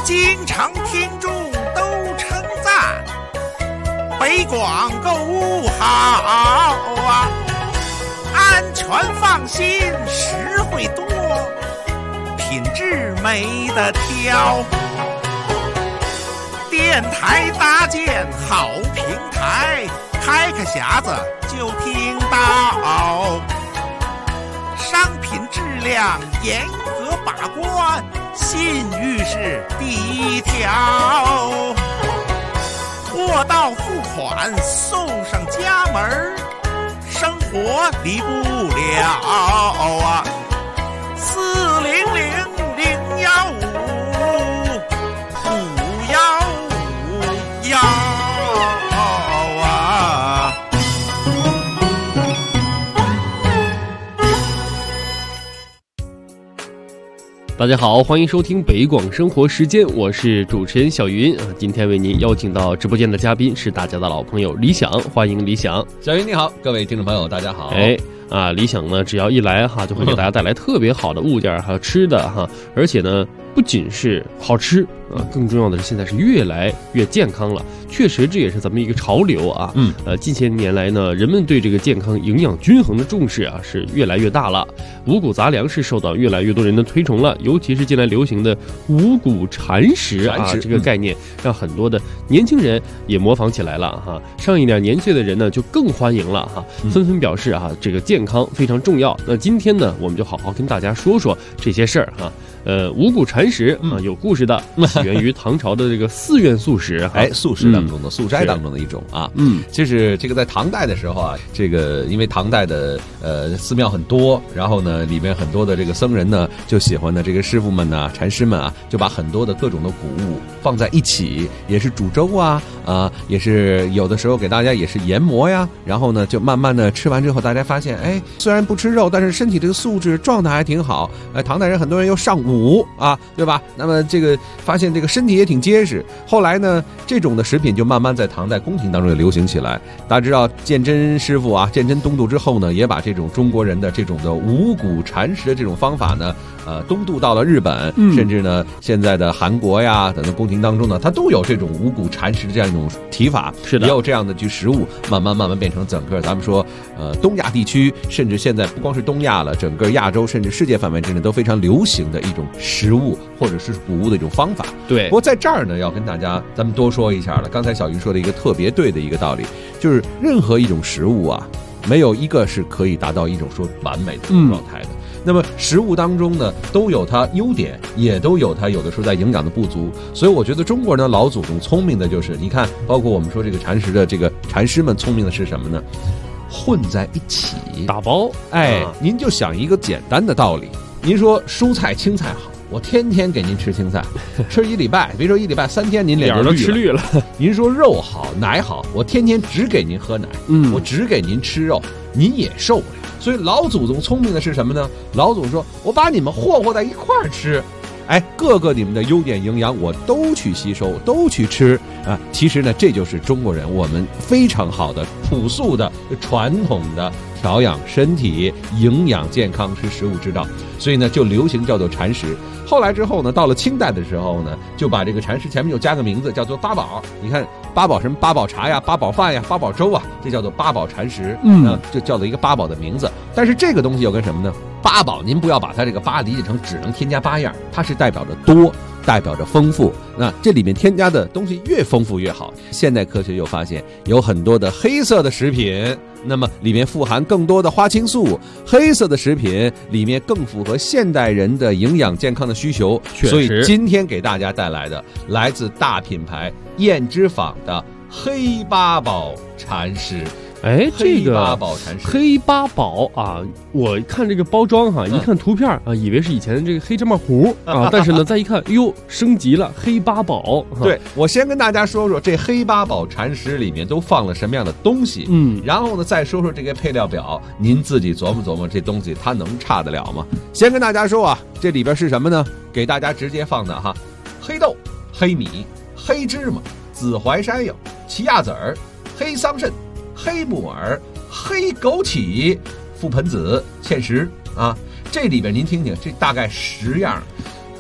经常听众都称赞，北广购物好啊，安全放心，实惠多，品质没得挑。电台搭建好平台，开个匣子就听到，商品质量严格把关，信誉是第一条。货到付款送上家门，生活离不了啊！400-015-515啊！ 大家好，欢迎收听北广生活时间，我是主持人小云啊。今天为您邀请到直播间的嘉宾是大家的老朋友李想，欢迎李想。 小云你好，各位听众朋友大家好。 李想呢，只要一来哈，就会给大家带来特别好的物件还有吃的哈，而且呢，不仅是好吃啊，更重要的是现在是越来越健康了。确实，这也是咱们一个潮流啊。近些年来呢，人们对这个健康、营养均衡的重视啊是越来越大了。五谷杂粮是受到越来越多人的推崇了，尤其是近来流行的五谷禅食啊，这个概念让很多的年轻人也模仿起来了哈。上一点年岁的人呢，就更欢迎了哈，纷纷表示啊，这个健康非常重要。那今天呢，我们就好好跟大家说说这些事儿哈。五谷禅食啊，有故事的，起源于唐朝的这个寺院素食， 素食当中的素斋当中的一种啊。就是这个在唐代的时候啊，这个因为唐代的寺庙很多，然后呢，里面很多的这个僧人呢，就喜欢的这个师傅们呐、禅师们啊，就把很多的各种的谷物放在一起，也是煮粥啊，也是有的时候给大家也是研磨呀，然后呢，就慢慢的吃完之后，大家发现，虽然不吃肉，但是身体这个素质状态还挺好。唐代人很多人又上武啊，对吧？那么这个发现这个身体也挺结实。后来呢，这种的食品就慢慢在唐代宫廷当中也流行起来。大家知道鉴真师傅啊，鉴真东渡之后呢，也把这种中国人的这种的五谷禅食的这种方法呢，东渡到了日本，甚至呢现在的韩国呀等等宫廷当中呢，它都有这种五谷禅食的这样一种提法， 是的， 也有这样的去食物，慢慢变成整个咱们说东亚地区，甚至现在不光是东亚了，整个亚洲甚至世界范围之内都非常流行的一种食物或者是谷物的一种方法。 对， 不过在这儿呢，要跟大家咱们多说一下了。刚才小云说的一个特别对的一个道理，就是任何一种食物啊，没有一个是可以达到一种说完美的状态的。那么食物当中呢，都有它优点，也都有它有的时候在营养的不足。所以我觉得中国人的老祖宗聪明的就是，你看，包括我们说这个禅食的这个禅师们聪明的是什么呢？混在一起打包。 您就想一个简单的道理，您说蔬菜青菜好，我天天给您吃青菜，吃一礼拜，别说一礼拜，3天您脸就吃绿了。 您说肉好奶好，我天天只给您喝奶，我只给您吃肉，您也受不了。所以老祖宗聪明的是什么呢？老祖宗说，我把你们霍霍在一块儿吃，各个你们的优点营养我都去吸收，都去吃啊。其实呢，这就是中国人我们非常好的朴素的传统的调养身体、营养健康吃食物之道。所以呢，就流行叫做禅食。后来之后呢，到了清代的时候呢，就把这个禅食前面又加个名字，叫做八宝。你看八宝什么？八宝茶呀，八宝饭呀，八宝粥啊，这叫做八宝禅食。就叫做一个八宝的名字。但是这个东西又跟什么呢？八宝，您不要把它这个八理解成只能添加8样，它是代表着多，代表着丰富。那这里面添加的东西越丰富越好。现代科学又发现有很多的黑色的食品，那么里面富含更多的花青素，黑色的食品里面更符合现代人的营养健康的需求。所以今天给大家带来的来自大品牌燕之坊的黑八宝禅食。 这个黑八宝禅食， 黑八宝啊，我看这个包装哈，一看图片啊，以为是以前的这个黑芝麻糊啊，但是呢，再一看，升级了，黑八宝。 对，我先跟大家说说这黑八宝禅食里面都放了什么样的东西，然后呢，再说说这个配料表，您自己琢磨琢磨，这东西它能差得了吗？先跟大家说啊，这里边是什么呢？给大家直接放的哈，黑豆、黑米、黑芝麻、紫淮山药、奇亚籽儿、黑桑葚、黑木耳、黑枸杞、覆盆子、芡实啊，这里边您听听，这大概10样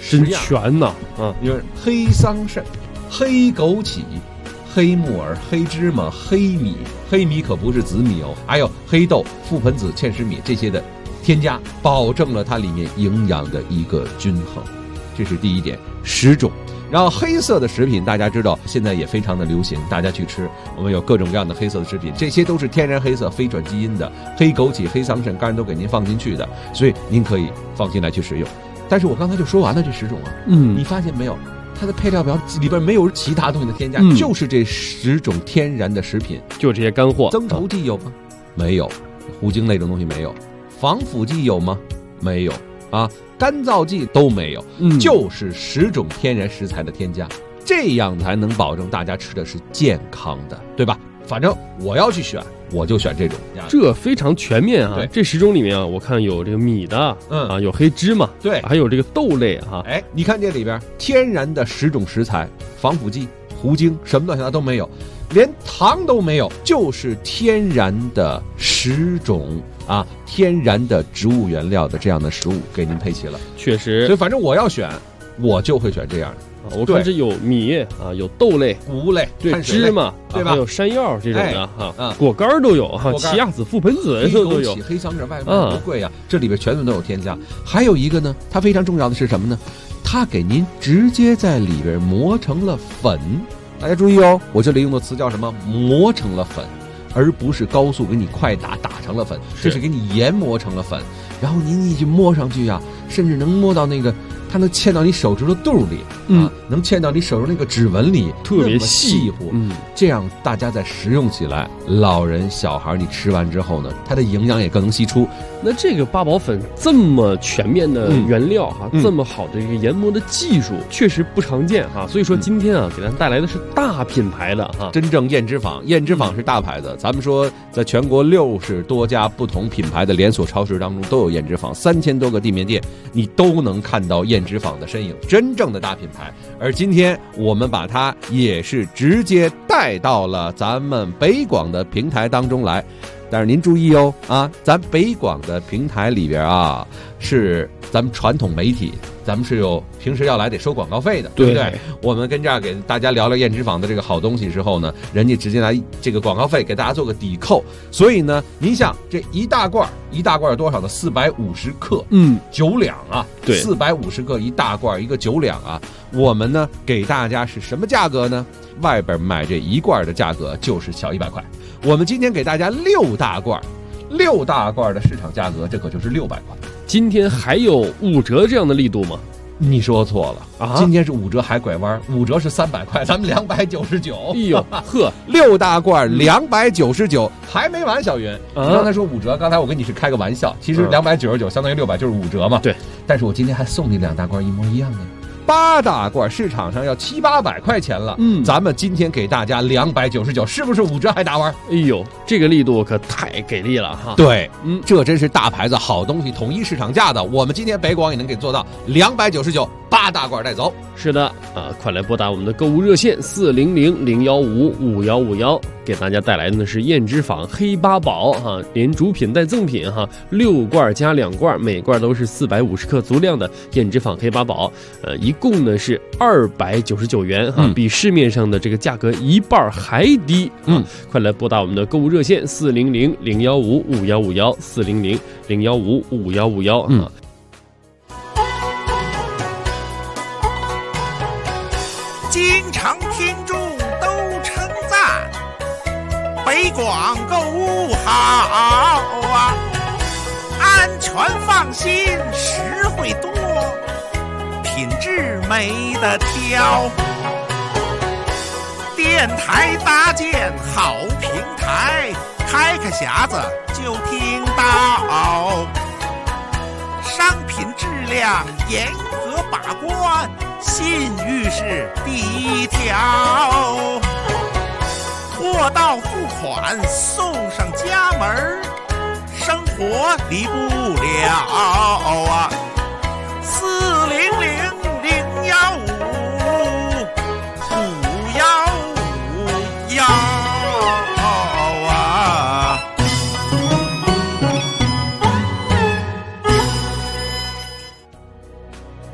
真全呐！ 因为黑桑葚、黑枸杞、黑木耳、黑芝麻、黑米，黑米可不是紫米哦，还有黑豆、覆盆子、芡实米这些的添加，保证了它里面营养的一个均衡。这是第一点，10种。然后黑色的食品大家知道现在也非常的流行，大家去吃，我们有各种各样的黑色的食品，这些都是天然黑色非转基因的，黑枸杞、黑桑葚刚才都给您放进去的，所以您可以放心来去使用。但是我刚才就说完了这10种啊，你发现没有，它的配料表里边没有其他东西的添加，就是这10种天然的食品， 就这些干货。 增稠剂有吗？没有。糊精那种东西没有。防腐剂有吗？没有啊。干燥剂都没有，就是10种天然食材的添加，这样才能保证大家吃的是健康的，对吧？反正我要去选，我就选这种， 这非常全面啊。这10种里面啊，我看有这个米的，有黑芝麻， 对， 还有这个豆类哈。 哎，你看这里边天然的10种食材，防腐剂、糊精什么乱七八糟都没有，连糖都没有，就是天然的10种天然的植物原料的这样的食物给您配齐了， 确实。 所以反正我要选，我就会选这样的。我看这有米有豆类、 谷类、 对芝麻，对吧？还有山药这种的果干都有奇亚籽、覆盆子都有， 黑桑葚外面多贵呀！这里边全都有添加。还有一个呢，它非常重要的是什么呢？它给您直接在里边磨成了粉。大家注意哦，我这里用的词叫什么？磨成了粉。而不是高速给你快打成了粉，这是给你研磨成了粉，然后您一去摸上去甚至能摸到那个，它能嵌到你手指头肚里，能嵌到你手上那个指纹里， 特别细乎。这样大家在食用起来，老人小孩你吃完之后呢，它的营养也更能析出。 那这个八宝粉这么全面的原料这么好的一个研磨的技术，确实不常见所以说今天给咱带来的是大品牌的真正燕之坊是大牌子。咱们说，在全国60多家不同品牌的连锁超市当中都有燕之坊，3000多个地面店，你都能看到燕之坊的身影，真正的大品牌。而今天我们把它也是直接带到了咱们北广的平台当中来。但是您注意哦咱北广的平台里边是咱们传统媒体，咱们是有平时要来得收广告费的，对不对？我们跟这儿给大家聊聊燕之坊的这个好东西之后呢，人家直接来这个广告费给大家做个抵扣。所以呢，您像这一大罐有多少呢？450克，9两对 ，450克一大罐，一个9两我们呢给大家是什么价格呢？外边买这一罐的价格就是小100块。我们今天给大家6大罐的市场价格，这可就是600块。 今天还有5折这样的力度吗？ 你说错了今天是5折还拐弯，5折是300块，咱们299。 哎呦呵 ，6大罐299，还没完，小云。你刚才说5折，刚才我跟你是开个玩笑，其实299相当于600，就是5折嘛。 对， 但是我今天还送你2大罐一模一样的。8大罐市场上要700-800块钱了，咱们今天给大家299，是不是5折还打弯？ 哎呦，这个力度可太给力了对，这真是大牌子好东西，统一市场价的。我们今天北广也能给做到299，8大罐带走。 是的快来拨打我们的购物热线400-015-5151，给大家带来的呢是燕之坊黑八宝连主品带赠品6罐加2罐，每罐都是450克足量的燕之坊黑八宝，一共呢是299元比市面上的这个价格一半还低快来拨打我们的购物热线400-015-5151，400-015-5151 经常听众都称赞北广购物好安全放心，实惠多，品质没得挑。电台搭建好平台，开匣子就听到，商品质量严格把关，信誉是第一条，货到付款送上家门，生活离不了400-015-5151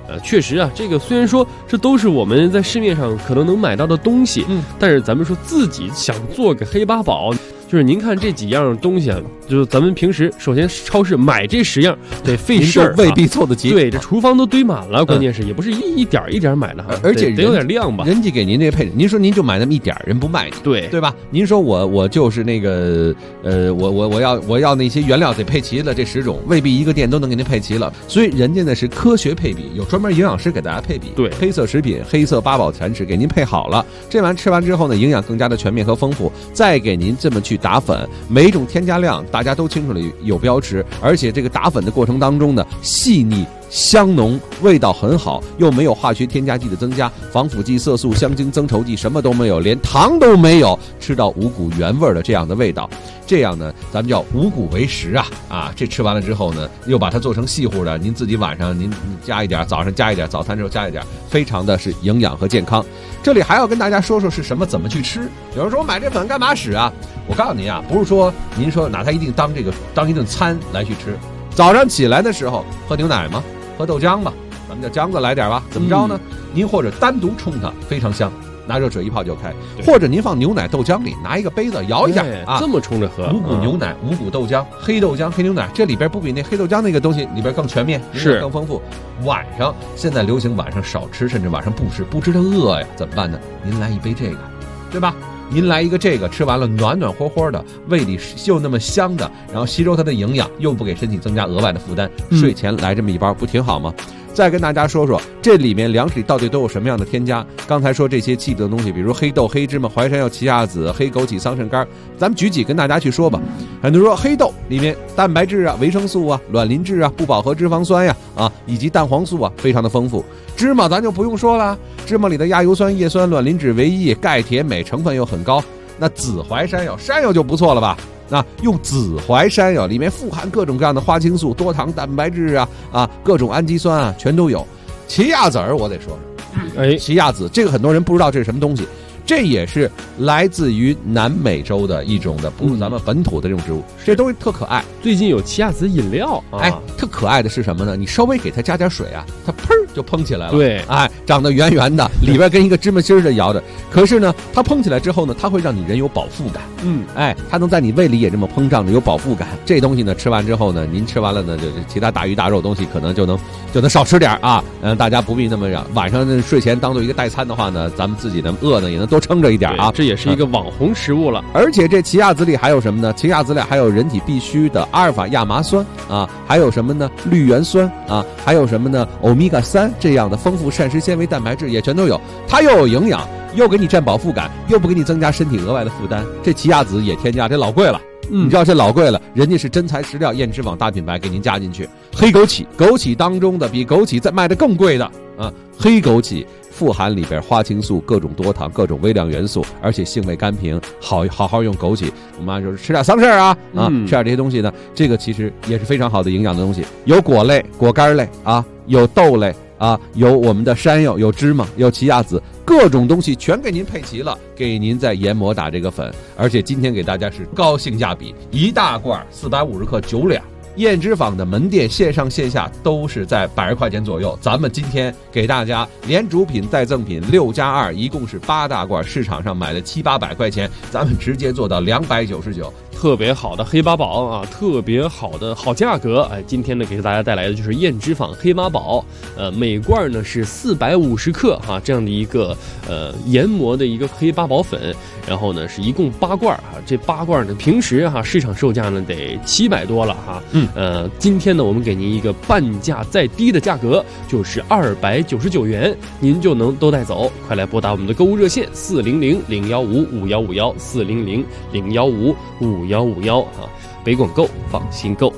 确实啊，这个虽然说这都是我们在市面上可能能买到的东西，但是咱们说自己想做个黑八宝。就是您看这几样东西啊，就是咱们平时首先超市买这10样得费事儿， 未必凑得齐。 对，这厨房都堆满了，关键是也不是一点一点买的哈， 而且得有点量吧。 人家给您那个配置，您说您就买那么一点，人不卖你，对吧？您说我就是那个我要那些原料得配齐了，这10种未必一个店都能给您配齐了，所以人家呢是科学配比，有专门营养师给大家配比。 对， 黑色食品、黑色八宝餐食给您配好了，这玩意吃完之后呢，营养更加的全面和丰富，再给您这么去打粉，每一种添加量大家都清楚了有标识，而且这个打粉的过程当中呢，细腻香浓，味道很好，又没有化学添加剂的增加，防腐剂、色素、香精、增稠剂什么都没有，连糖都没有，吃到五谷原味的这样的味道。这样呢，咱们叫五谷为食啊！这吃完了之后呢，又把它做成细糊的，您自己晚上您加一点，早上加一点，早餐之后加一点，非常的是营养和健康。这里还要跟大家说说是什么，怎么去吃。有人说我买这粉干嘛使啊？我告诉您啊，不是说您说拿它一定当一顿餐来去吃。早上起来的时候喝牛奶吗？喝豆浆吧，咱们叫浆子来点吧。怎么着呢？您或者单独冲它，非常香。拿热水一泡就开，或者您放牛奶豆浆里，拿一个杯子摇一下这么冲着喝。 五谷牛奶、五谷豆浆、黑豆浆、黑牛奶，这里边不比那黑豆浆那个东西里边更全面，是更丰富。晚上现在流行晚上少吃，甚至晚上不吃，不知道饿呀，怎么办呢？您来一杯这个，对吧？您来一个这个，吃完了暖暖和和的，胃里又那么香的，然后吸收它的营养，又不给身体增加额外的负担，睡前来这么一包，不挺好吗？再跟大家说说这里面粮食里到底都有什么样的添加。刚才说这些气的东西，比如黑豆、黑芝麻、淮山药、奇亚籽、黑枸杞、桑葚干，咱们举几跟大家去说吧。很多人说黑豆里面蛋白质啊、维生素啊、卵磷脂啊、不饱和脂肪酸呀以及蛋黄素啊，非常的丰富。芝麻咱就不用说了，芝麻里的亚油酸、叶酸、卵磷脂、维 E、钙、铁、镁成分又很高。那紫淮山药，山药就不错了吧？用紫淮山药里面富含各种各样的花青素、多糖蛋白质各种氨基酸啊，全都有。奇亚籽我得说说，奇亚籽这个很多人不知道这是什么东西，这也是来自于南美洲的一种的，不是咱们本土的这种植物。这东西特可爱， 最近有奇亚籽饮料特可爱的是什么呢？你稍微给它加点水它砰就蓬起来了。 对， 长得圆圆的，里边跟一个芝麻芯儿的摇的。可是呢，它蓬起来之后呢，它会让你人有饱腹感。它能在你胃里也这么膨胀着，有饱腹感。这东西呢，吃完之后呢，您吃完了呢，就其他大鱼大肉东西可能就能少吃点大家不必那么晚上睡前当做一个代餐的话呢，咱们自己呢饿呢也能多撑着一点这也是一个网红食物了。 而且这奇亚籽里还有什么呢？奇亚籽里还有人体必需的阿尔法亚麻酸还有什么呢？绿原酸还有什么呢？欧米伽3这样的丰富膳食纤维蛋白质也全都有，它又有营养，又给你占饱腹感，又不给你增加身体额外的负担。这奇亚籽也添加，这老贵了。你知道这老贵了，人家是真材实料燕之坊大品牌给您加进去。黑枸杞，枸杞当中的比枸杞再卖的更贵的黑枸杞富含里边花青素、各种多糖、各种微量元素，而且性味甘平，好好用枸杞。我们说吃点桑葚吃点这些东西呢，这个其实也是非常好的营养的东西。有果类、果干类有豆类有我们的山药，有芝麻，有奇亚籽，各种东西全给您配齐了，给您再研磨打这个粉。而且今天给大家是高性价比，一大罐450克9两。燕之坊的门店线上线下都是在100块钱左右，咱们今天给大家连主品带赠品6+2，一共是8大罐，市场上买的700-800块钱，咱们直接做到299。 特别好的黑八宝特别好的好价格。今天呢给大家带来的就是燕之坊黑八宝，每罐呢是450克这样的一个研磨的一个黑八宝粉，然后呢是一共8罐这8罐呢平时市场售价呢得700多了今天呢我们给您一个半价再低的价格，就是299元，您就能都带走。快来拨打我们的购物热线400-015-5151，400-015-5151北广购放心购。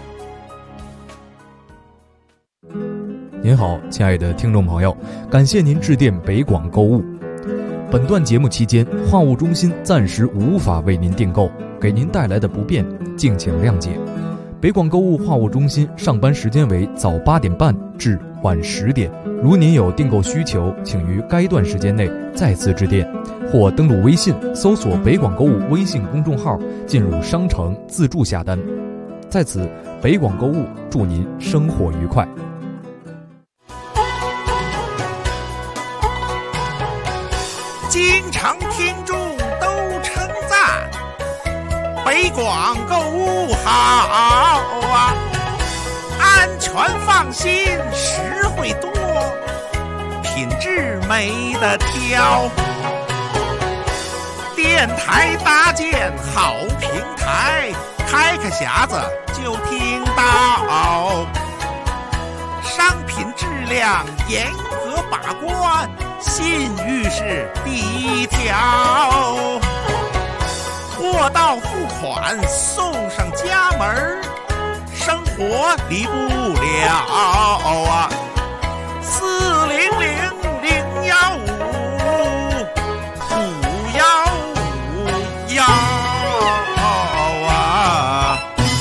您好，亲爱的听众朋友，感谢您致电北广购物。本段节目期间，话务中心暂时无法为您订购，给您带来的不便，敬请谅解。北广购物话务中心上班时间为早8点半至晚10点，如您有订购需求，请于该段时间内再次致电，或登录微信搜索北广购物微信公众号，进入商城自助下单。在此，北广购物祝您生活愉快。 经常听众都称赞，北广购物好啊，安全放心，实惠多，品质没得挑。电台搭建好平台，开个匣子就听到，商品质量严格把关，信誉是第一条。货到付款送上家门，生活离不了啊！400-015-5155151啊！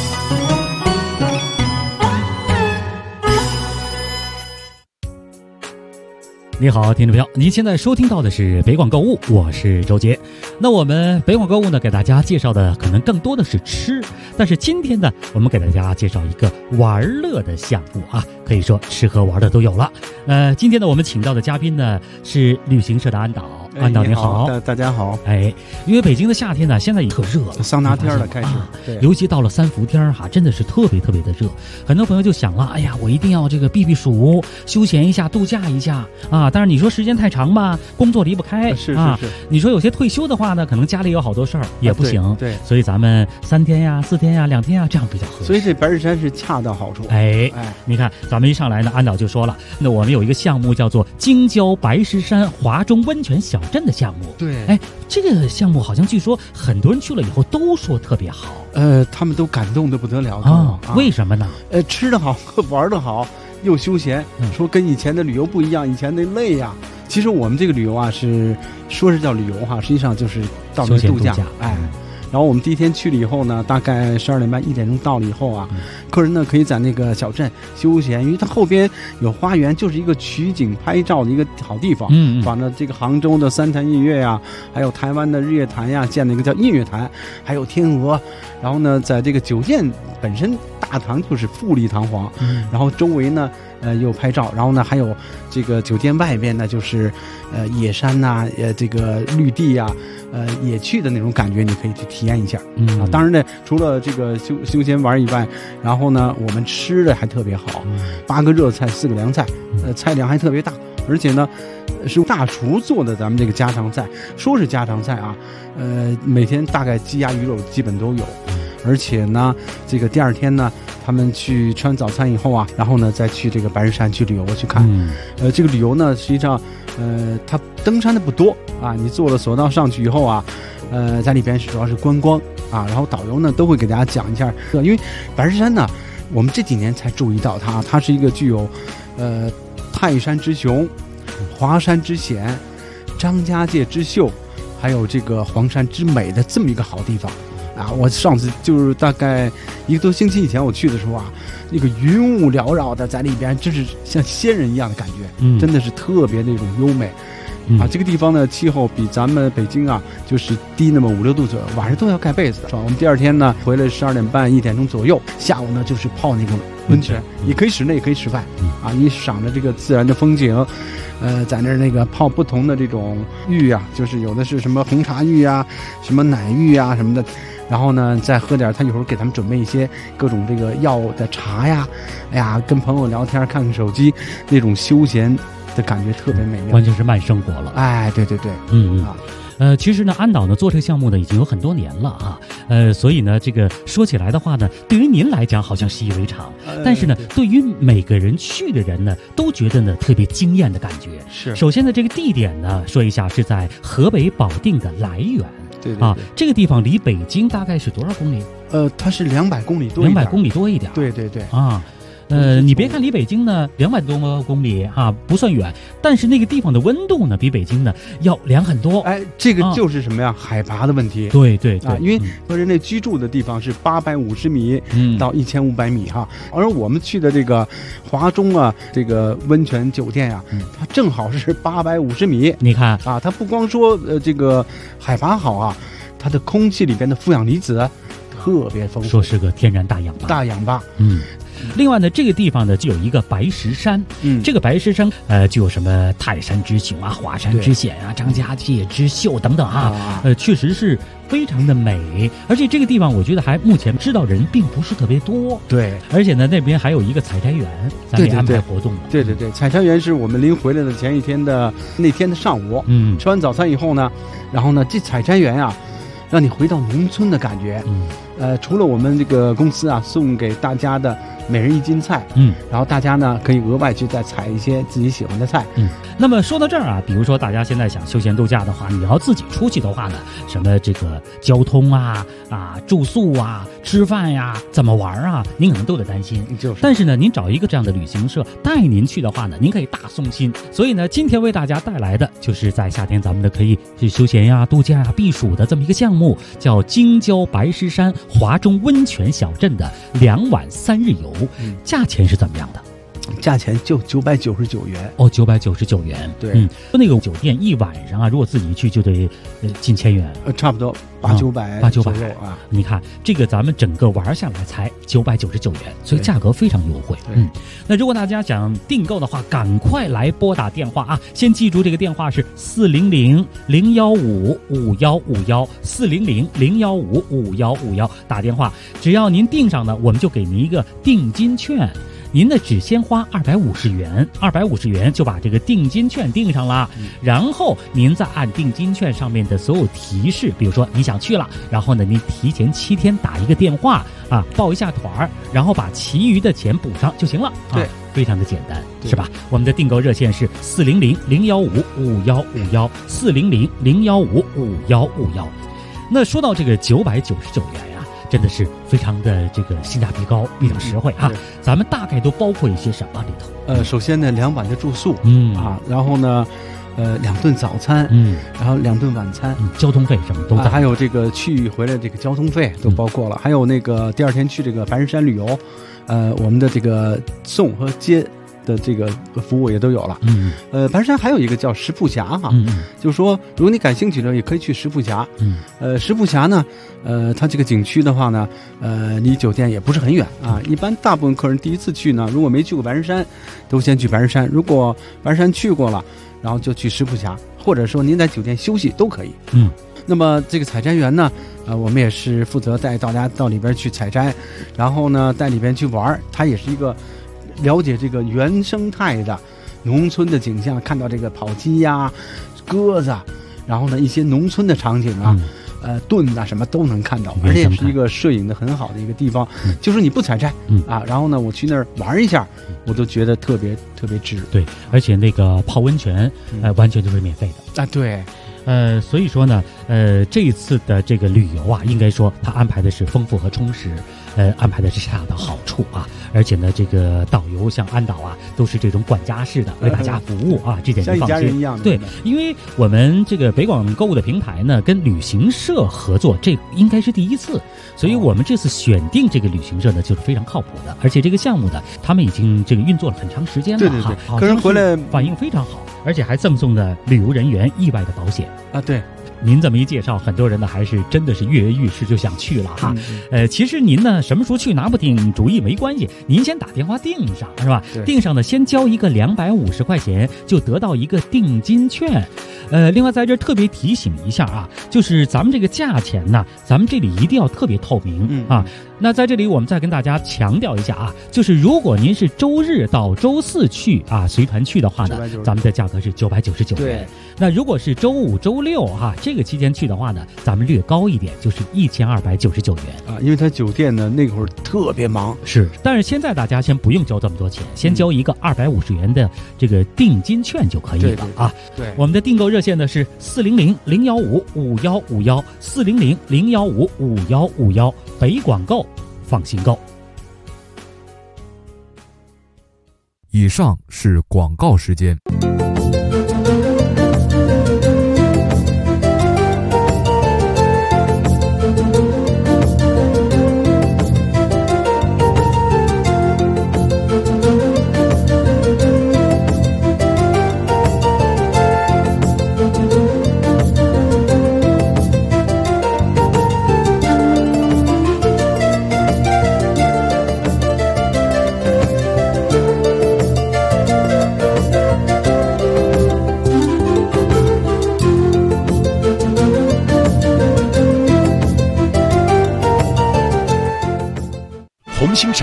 你好，听众朋友，您现在收听到的是北广购物，我是周杰。那我们北广购物呢，给大家介绍的可能更多的是吃，但是今天呢，我们给大家介绍一个玩乐的项目啊，可以说吃喝玩的都有了。今天呢，我们请到的嘉宾呢是旅行社的安导。安导你好， 大家好。 因为北京的夏天呢，现在也特热了， 桑拿天了开始， 对，尤其到了三伏天哈，真的是特别特别的热。很多朋友就想了，哎呀，我一定要这个避避暑，休闲一下，度假一下啊。但是你说时间太长吧，工作离不开， 是。 你说有些退休的话呢，可能家里有好多事儿也不行， 对。 所以咱们3天呀、4天呀、2天呀，这样比较合适。 所以这白日山是恰到好处。 你看，咱们一上来呢，安导就说了，那我们有一个项目叫做京郊白石山华中温泉小镇的项目。 对， 这个项目好像据说很多人去了以后都说特别好， 他们都感动得不得了为什么呢？ 吃得好，玩得好，又休闲，说跟以前的旅游不一样，以前那累呀。其实我们这个旅游啊，说是叫旅游哈，实际上就是到那度假。然后我们第一天去了以后呢，大概12点半1点钟到了以后啊，客人呢可以在那个小镇休闲，因为它后边有花园，就是一个取景拍照的一个好地方。把呢这个杭州的三潭印月呀，还有台湾的日月潭呀，建了一个叫印月潭，还有天鹅。然后呢，在这个酒店本身大堂就是富丽堂皇，然后周围呢又拍照，然后呢还有这个酒店外边呢就是野山呐，这个绿地呀，野趣的那种感觉，你可以去体验一下。当然呢，除了这个休闲玩以外，然后呢我们吃的还特别好，8个热菜4个凉菜，菜量还特别大，而且呢是大厨做的咱们这个家常菜，说是家常菜啊，每天大概鸡鸭鱼肉基本都有。而且呢，这个第2天呢，他们去吃完早餐以后啊，然后呢再去这个白石山去旅游去看。这个旅游呢，实际上，它登山的不多啊，你坐了索道上去以后啊，在里边主要是观光啊，然后导游呢都会给大家讲一下，因为白石山呢，我们这几年才注意到它是一个具有，泰山之雄、华山之险、张家界之秀，还有这个黄山之美的这么一个好地方。我上次就是大概1个多星期以前我去的时候啊，那个云雾缭绕的在里边，就是像仙人一样的感觉，真的是特别那种优美。这个地方呢，气候比咱们北京啊，就是低那么5、6度左右，晚上都要盖被子的。我们第2天呢，回来12点半1点钟左右，下午呢就是泡那个温泉，也可以室内也可以室外，你赏着这个自然的风景，在那个泡不同的这种浴啊，就是有的是什么红茶浴啊，什么奶浴啊什么的。然后呢，再喝点，他一会儿给他们准备一些各种这个药的茶呀，跟朋友聊天，看看手机，那种休闲的感觉特别美妙， 完全是慢生活了。 对， 其实呢，安导呢做这个项目呢已经有很多年了啊，所以呢，这个说起来的话呢，对于您来讲好像习以为常，但是呢，对于每个人去的人呢，都觉得呢特别惊艳的感觉。 是， 首先呢，这个地点呢，说一下是在河北保定的涞源。 对这个地方离北京大概是多少公里？ 它是200公里多一点。 200公里多一点。 对你别看离北京呢200多公里不算远，但是那个地方的温度呢比北京呢要凉很多。 这个就是什么呀？海拔的问题。 对， 因为和人类居住的地方是850米到1500米而我们去的这个华中啊，这个温泉酒店呀，它正好是850米。 你看它不光说这个海拔好它的空气里边的负氧离子特别丰富， 说是个天然大氧吧。 另外呢，这个地方呢就有一个白石山，这个白石山就有什么泰山之雄啊、华山之险啊、张家界之秀等等啊，确实是非常的美。而且这个地方我觉得还目前知道人并不是特别多， 对， 而且呢那边还有一个采摘园，咱们也安排活动了。 对，采摘园是我们临回来的前一天的那天的上午，吃完早餐以后呢，然后呢这采摘园啊，让你回到农村的感觉。除了我们这个公司啊送给大家的每人1斤菜，然后大家呢可以额外去再采一些自己喜欢的菜。 那么说到这儿啊，比如说大家现在想休闲度假的话，你要自己出去的话呢，什么这个交通啊、住宿啊、吃饭呀、怎么玩啊，您可能都得担心。但是呢，您找一个这样的旅行社带您去的话呢，您可以大松心。所以呢，今天为大家带来的就是在夏天咱们的可以去休闲呀、度假呀、避暑的这么一个项目，叫京郊白石山华中温泉小镇的2晚3日游。价钱是怎么样的？ 价钱就999元哦，999元。 对， 那个酒店一晚上啊，如果自己去就得近1000元， 差不多800-900 啊。你看这个咱们整个玩下来才999元，所以价格非常优惠。那如果大家想订购的话，赶快来拨打电话啊！先记住这个电话是400-015-5151，400-015-5151，打电话，只要您订上呢，我们就给您一个定金券。您呢只先花250元，250元就把这个定金券订上了，然后您再按定金券上面的所有提示，比如说你想去了，然后呢您提前7天打一个电话啊，报一下团，然后把其余的钱补上就行了。对，非常的简单，是吧？我们的订购热线是400-015-5151，400-015-5151。那说到这个999元呀，真的是非常的这个性价比高，比较实惠啊。咱们大概都包括一些什么里头？ 首先呢，2晚的住宿，然后呢，2顿早餐，然后2顿晚餐， 交通费什么都还有这个去回来这个交通费都包括了，还有那个第2天去这个白石山旅游，我们的这个送和接的这个服务也都有了。白石山还有一个叫石瀑峡哈，就是说如果你感兴趣的也可以去石瀑峡。石瀑峡呢，它这个景区的话呢，离酒店也不是很远啊。一般大部分客人第一次去呢，如果没去过白石山，都先去白石山；如果白石山去过了，然后就去石瀑峡，或者说您在酒店休息都可以。那么这个采摘园呢，我们也是负责带大家到里边去采摘，然后呢带里边去玩，它也是一个了解这个原生态的农村的景象，看到这个跑鸡呀、鸽子，然后呢一些农村的场景啊，盾啊什么都能看到，而且也是一个摄影的很好的一个地方。就是你不采摘然后呢我去那儿玩一下，我都觉得特别特别值。 对，而且那个泡温泉完全就是免费的啊。对。 所以说呢，这一次的这个旅游啊，应该说它安排的是丰富和充实，安排的是恰到好处啊。而且呢，这个导游像安导啊，都是这种管家式的为大家服务啊，这点您放心。 像一家人一样的。 对，因为我们这个北广购物的平台呢，跟旅行社合作，这应该是第一次，所以我们这次选定这个旅行社呢，就是非常靠谱的。而且这个项目呢，他们已经这个运作了很长时间了， 对，客人回来反应非常好。而且还赠送了旅游人员意外的保险啊！对， 您这么一介绍，很多人呢还是真的是跃跃欲试就想去了哈。其实您呢什么时候去拿不定主意没关系，您先打电话订上是吧？订上呢先交一个250块钱，就得到一个定金券。另外在这特别提醒一下啊，就是咱们这个价钱呢，咱们这里一定要特别透明啊。那在这里我们再跟大家强调一下啊，就是如果您是周日到周4去啊，随团去的话呢，咱们的价格是999元。那如果是周5、周6哈，这个期间去的话呢，咱们略高一点，就是1299元啊。因为他酒店呢那会儿特别忙， 是。但是现在大家先不用交这么多钱，先交一个250元的这个定金券就可以了啊。 对， 我们的订购热线呢是400-015-5151，400-015-5151，北广购，放心购。 以上是广告时间。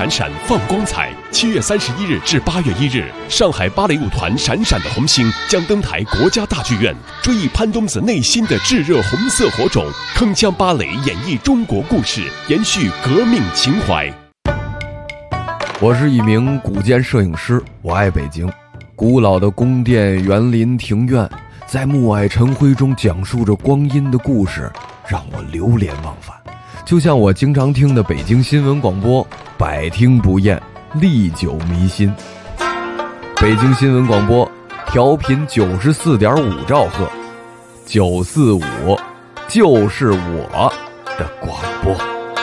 闪闪放光彩。7月31日至8月1日，上海芭蕾舞团闪闪的红星将登台国家大剧院，追忆潘冬子内心的炙热红色火种，铿锵芭蕾演绎中国故事，延续革命情怀。 我是一名古建摄影师，我爱北京。古老的宫殿、园林、庭院，在暮霭晨辉中讲述着光阴的故事，让我流连忘返。就像我经常听的北京新闻广播，百听不厌，历久弥新。北京新闻广播调频94.5兆赫，945就是我的广播。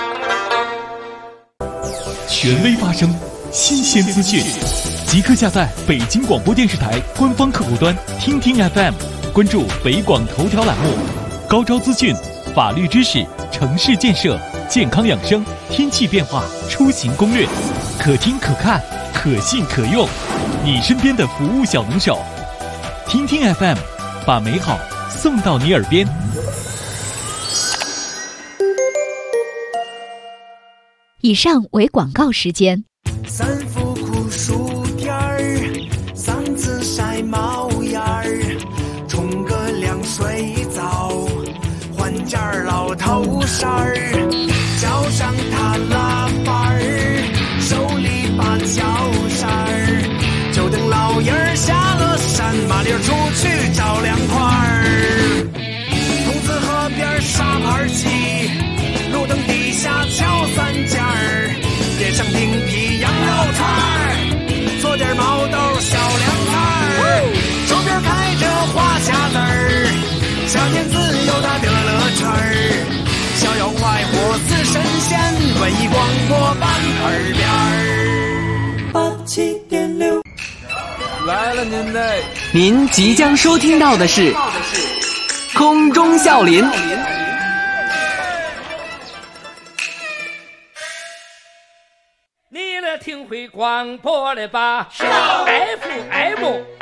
权威发声，新鲜资讯，即刻下载北京广播电视台官方客户端听听 FM， 关注北广头条栏目，高招资讯、法律知识、城市建设、健康养生、天气变化、出行攻略，可听可看，可信可用，你身边的服务小能手。听听 FM， 把美好送到你耳边。 以上为广告时间。 三伏酷暑天儿，嗓子晒冒烟儿，冲个凉水澡，换件老头衫儿，脚上踏拉板儿，手里把脚扇儿，就等老爷儿下了山，麻溜出去找凉快儿。筒子河边沙盘棋，路灯底下敲三尖儿，点上冰皮羊肉串儿，做点毛豆小凉菜儿，手边开着花匣子儿，小年子有他的乐趣儿，逍遥快活似神仙，文艺广播伴耳边儿。87.6 来了您即将收听到的是空中笑林。 你来听会广播了吧？是 FM